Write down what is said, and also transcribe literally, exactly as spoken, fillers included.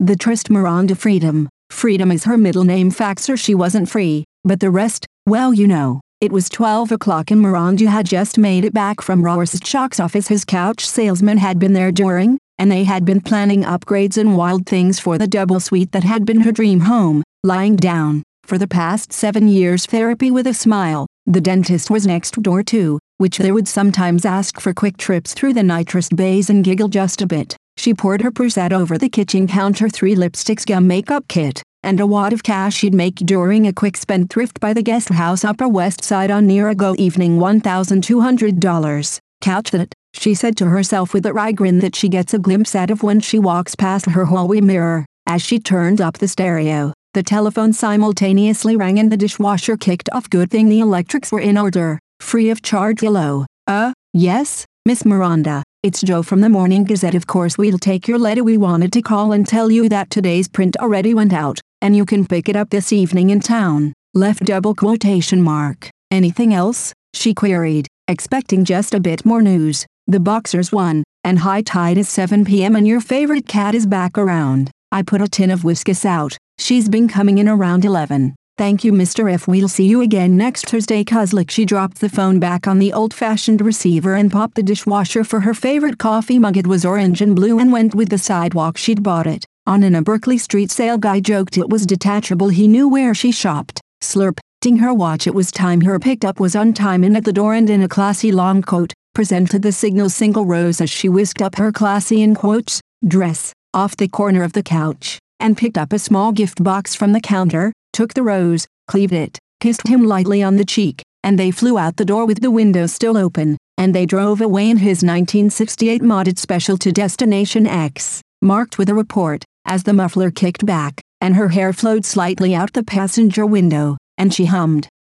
The tryst Miranda Freedom. Freedom is her middle name. Facts are she wasn't free, but the rest, well you know. It was twelve o'clock and Miranda had just made it back from Rorschach's office. His couch salesman had been there during, and they had been planning upgrades and wild things for the double suite that had been her dream home. Lying down, for the past seven years therapy with a smile, the dentist was next door too, which they would sometimes ask for quick trips through the nitrous bays and giggle just a bit. She poured her purse out over the kitchen counter, three lipsticks, gum, makeup kit, and a wad of cash she'd make during a quick spendthrift by the guest house Upper West Side on near a go evening. one thousand two hundred dollars. Couch that, she said to herself with a wry grin that she gets a glimpse out of when she walks past her hallway mirror. As she turned up the stereo, the telephone simultaneously rang and the dishwasher kicked off. Good thing the electrics were in order. Free of charge. Hello. Uh, yes, Miss Miranda. It's Joe from the Morning Gazette. Of course we'll take your letter. We wanted to call and tell you that today's print already went out, and you can pick it up this evening in town. Left double quotation mark. Anything else? She queried, expecting just a bit more news. The Boxers won, and high tide is seven p m and your favorite cat is back around. I put a tin of Whiskas out. She's been coming in around eleven. Thank you, Mister F. We'll see you again next Thursday. Cuzlick. She dropped the phone back on the old-fashioned receiver and popped the dishwasher for her favorite coffee mug. It was orange and blue and went with the sidewalk. She'd bought it on in a Berkeley Street sale. Guy joked it was detachable. He knew where she shopped. Slurp. Ting her watch. It was time. Her pickup was on time and at the door and in a classy long coat. Presented the signal single rose as she whisked up her classy in quotes dress off the corner of the couch and picked up a small gift box from the counter. Took the rose, cleaved it, kissed him lightly on the cheek, and they flew out the door with the window still open, and they drove away in his nineteen sixty-eight modded Special to Destination X, marked with a report, as the muffler kicked back, and her hair flowed slightly out the passenger window, and she hummed,